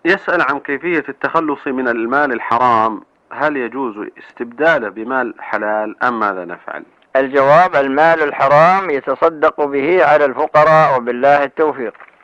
يسأل عن كيفية التخلص من المال الحرام، هل يجوز استبداله بمال حلال أم ماذا نفعل؟ الجواب: المال الحرام يتصدق به على الفقراء، وبالله التوفيق.